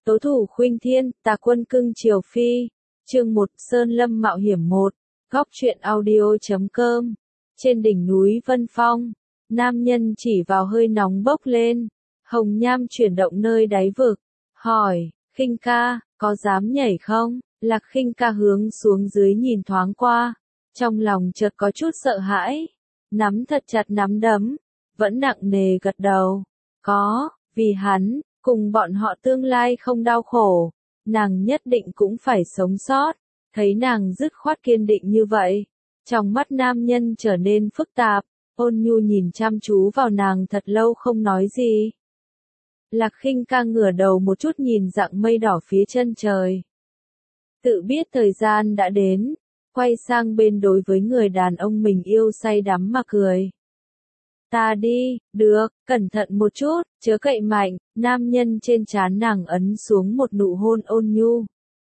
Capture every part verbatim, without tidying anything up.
Tố thủ khuynh thiên, tà quân cưng triều phi. Chương một, Sơn Lâm mạo hiểm một. Góc truyện audio chấm com. Trên đỉnh núi Vân Phong, nam nhân chỉ vào hơi nóng bốc lên. Hồng nham chuyển động nơi đáy vực. Hỏi, Khinh ca, có dám nhảy không? Lạc Khinh ca hướng xuống dưới nhìn thoáng qua. Trong lòng chợt có chút sợ hãi. Nắm thật chặt nắm đấm. Vẫn nặng nề gật đầu. Có, vì hắn, cùng bọn họ tương lai không đau khổ. Nàng nhất định cũng phải sống sót. Thấy nàng dứt khoát kiên định như vậy. Trong mắt nam nhân trở nên phức tạp. Ôn nhu nhìn chăm chú vào nàng thật lâu không nói gì. Lạc Khinh ca ngửa đầu một chút nhìn dạng mây đỏ phía chân trời. Tự biết thời gian đã đến. Quay sang bên đối với người đàn ông mình yêu say đắm mà cười. Ta đi, được, cẩn thận một chút, chớ cậy mạnh, nam nhân trên trán nàng ấn xuống một nụ hôn ôn nhu.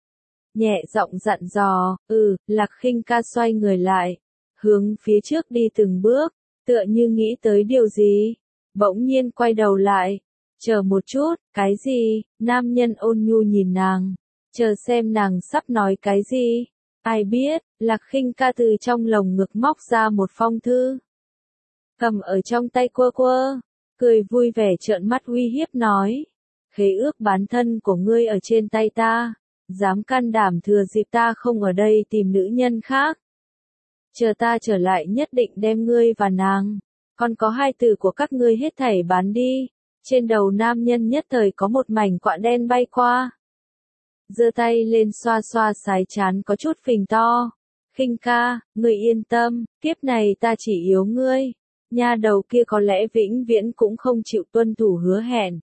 Nhẹ giọng dặn dò, ừ, Lạc Khinh ca xoay người lại, hướng phía trước đi từng bước, tựa như nghĩ tới điều gì, bỗng nhiên quay đầu lại, chờ một chút, cái gì, nam nhân ôn nhu nhìn nàng, chờ xem nàng sắp nói cái gì, ai biết, Lạc Khinh ca từ trong lồng ngực móc ra một phong thư. Cầm ở trong tay quơ quơ, cười vui vẻ trợn mắt uy hiếp nói. Khế ước bán thân của ngươi ở trên tay ta, dám can đảm thừa dịp ta không ở đây tìm nữ nhân khác. Chờ ta trở lại nhất định đem ngươi và nàng, còn có hai tử của các ngươi hết thảy bán đi. Trên đầu nam nhân nhất thời có một mảnh quạ đen bay qua. Giơ tay lên xoa xoa sái chán có chút phình to. Khinh ca, ngươi yên tâm, kiếp này ta chỉ yếu ngươi. Nha đầu kia có lẽ vĩnh viễn cũng không chịu tuân thủ hứa hẹn.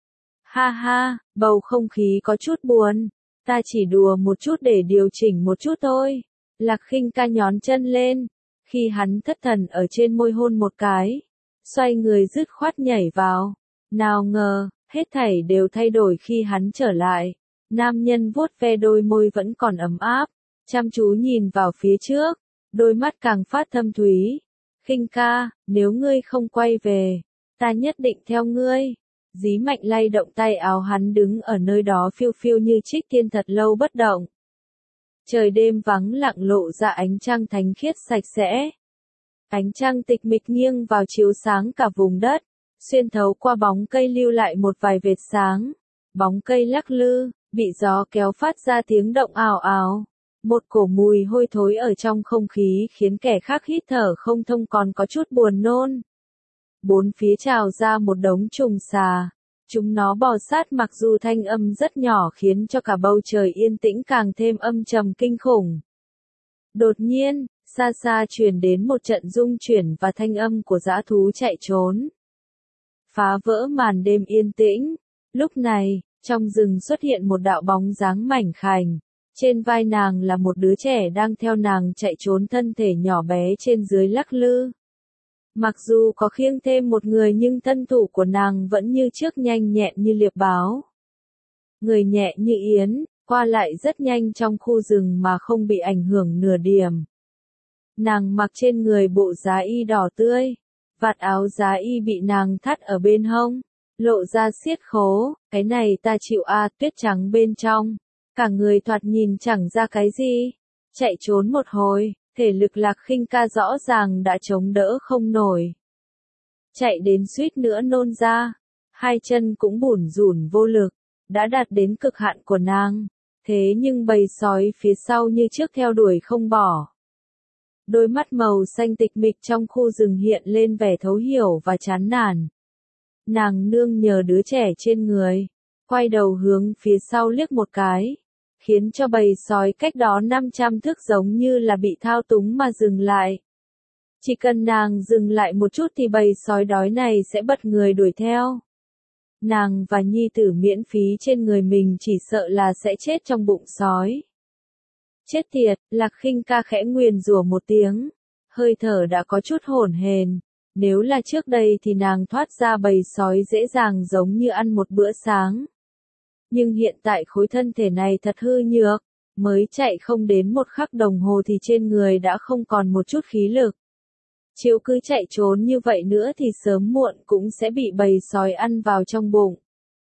Ha ha, bầu không khí có chút buồn. Ta chỉ đùa một chút để điều chỉnh một chút thôi. Lạc Khinh ca nhón chân lên. Khi hắn thất thần ở trên môi hôn một cái. Xoay người dứt khoát nhảy vào. Nào ngờ, hết thảy đều thay đổi khi hắn trở lại. Nam nhân vuốt ve đôi môi vẫn còn ấm áp. Chăm chú nhìn vào phía trước. Đôi mắt càng phát thâm thúy. Khinh ca, nếu ngươi không quay về, ta nhất định theo ngươi. Dí mạnh lay động tay áo hắn đứng ở nơi đó phiêu phiêu như trích tiên thật lâu bất động. Trời đêm vắng lặng lộ ra ánh trăng thánh khiết sạch sẽ. Ánh trăng tịch mịch nghiêng vào chiếu sáng cả vùng đất, xuyên thấu qua bóng cây lưu lại một vài vệt sáng. Bóng cây lắc lư, bị gió kéo phát ra tiếng động ào ào. Một cổ mùi hôi thối ở trong không khí khiến kẻ khác hít thở không thông còn có chút buồn nôn. Bốn phía trào ra một đống trùng xà. Chúng nó bò sát mặc dù thanh âm rất nhỏ khiến cho cả bầu trời yên tĩnh càng thêm âm trầm kinh khủng. Đột nhiên, xa xa truyền đến một trận rung chuyển và thanh âm của dã thú chạy trốn. Phá vỡ màn đêm yên tĩnh. Lúc này, trong rừng xuất hiện một đạo bóng dáng mảnh khảnh. Trên vai nàng là một đứa trẻ đang theo nàng chạy trốn thân thể nhỏ bé trên dưới lắc lư. Mặc dù có khiêng thêm một người nhưng thân thủ của nàng vẫn như trước nhanh nhẹn như liệp báo. Người nhẹ như yến, qua lại rất nhanh trong khu rừng mà không bị ảnh hưởng nửa điểm. Nàng mặc trên người bộ giá y đỏ tươi, vạt áo giá y bị nàng thắt ở bên hông, lộ ra xiết khố, cái này ta chịu a, tuyết trắng bên trong. Cả người thoạt nhìn chẳng ra cái gì. Chạy trốn một hồi, thể lực Lạc Khinh ca rõ ràng đã chống đỡ không nổi. Chạy đến suýt nữa nôn ra. Hai chân cũng bủn rủn vô lực. Đã đạt đến cực hạn của nàng. Thế nhưng bầy sói phía sau như trước theo đuổi không bỏ. Đôi mắt màu xanh tịch mịch trong khu rừng hiện lên vẻ thấu hiểu và chán nản. Nàng nương nhờ đứa trẻ trên người. Quay đầu hướng phía sau liếc một cái. Khiến cho bầy sói cách đó năm trăm thước giống như là bị thao túng mà dừng lại. Chỉ cần nàng dừng lại một chút thì bầy sói đói này sẽ bật người đuổi theo. Nàng và nhi tử miễn phí trên người mình chỉ sợ là sẽ chết trong bụng sói. Chết tiệt, Lạc Khinh ca khẽ nguyền rủa một tiếng. Hơi thở đã có chút hổn hển. Nếu là trước đây thì nàng thoát ra bầy sói dễ dàng giống như ăn một bữa sáng. Nhưng hiện tại khối thân thể này thật hư nhược, mới chạy không đến một khắc đồng hồ thì trên người đã không còn một chút khí lực. Chiếu cứ chạy trốn như vậy nữa thì sớm muộn cũng sẽ bị bầy sói ăn vào trong bụng.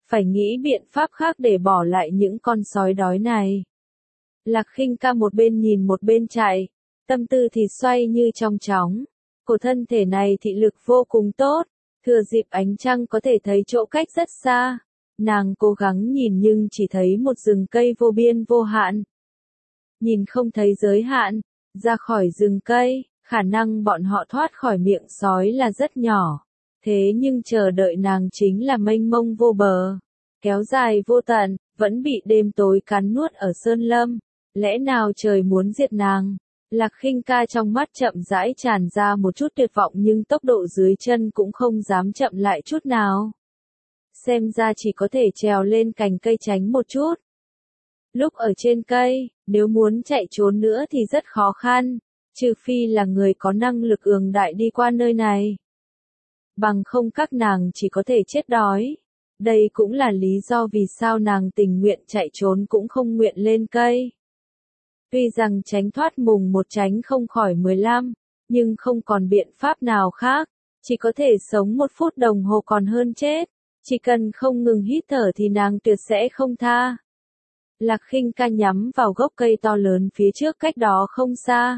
phải nghĩ biện pháp khác để bỏ lại những con sói đói này. Lạc Khinh Ca một bên nhìn một bên chạy, tâm tư thì xoay như trong chóng. Cổ thân thể này thị lực vô cùng tốt, thừa dịp ánh trăng có thể thấy chỗ cách rất xa. Nàng cố gắng nhìn nhưng chỉ thấy một rừng cây vô biên vô hạn. Nhìn không thấy giới hạn, ra khỏi rừng cây, khả năng bọn họ thoát khỏi miệng sói là rất nhỏ. Thế nhưng chờ đợi nàng chính là mênh mông vô bờ, kéo dài vô tận, vẫn bị đêm tối cắn nuốt ở sơn lâm. Lẽ nào trời muốn diệt nàng? Lạc Khinh Ca trong mắt chậm rãi tràn ra một chút tuyệt vọng nhưng tốc độ dưới chân cũng không dám chậm lại chút nào. Xem ra chỉ có thể trèo lên cành cây tránh một chút. Lúc ở trên cây, nếu muốn chạy trốn nữa thì rất khó khăn, trừ phi là người có năng lực ương đại đi qua nơi này. Bằng không các nàng chỉ có thể chết đói. Đây cũng là lý do vì sao nàng tình nguyện chạy trốn cũng không nguyện lên cây. Tuy rằng tránh thoát mùng một tránh không khỏi mười lăm, nhưng không còn biện pháp nào khác, chỉ có thể sống một phút đồng hồ còn hơn chết, chỉ cần không ngừng hít thở thì nàng tuyệt sẽ không tha. Lạc Khinh Ca nhắm vào gốc cây to lớn phía trước cách đó không xa.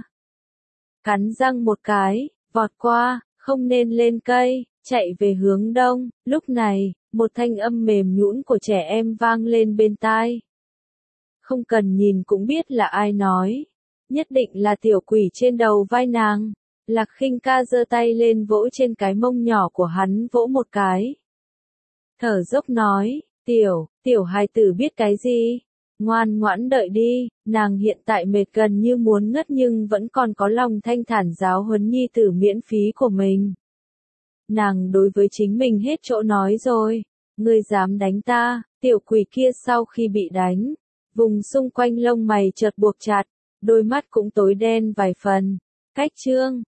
Cắn răng một cái, vọt qua, không nên lên cây, chạy về hướng đông. Lúc này, một thanh âm mềm nhũn của trẻ em vang lên bên tai. Không cần nhìn cũng biết là ai nói. Nhất định là tiểu quỷ trên đầu vai nàng. Lạc Khinh Ca giơ tay lên vỗ trên cái mông nhỏ của hắn vỗ một cái. Thở dốc nói, tiểu, tiểu hài tử biết cái gì? Ngoan ngoãn đợi đi, nàng hiện tại mệt gần như muốn ngất nhưng vẫn còn có lòng thanh thản giáo huấn nhi tử miễn phí của mình. Nàng đối với chính mình hết chỗ nói rồi, ngươi dám đánh ta, tiểu quỷ kia sau khi bị đánh, vùng xung quanh lông mày chợt buộc chặt, đôi mắt cũng tối đen vài phần. Cách chương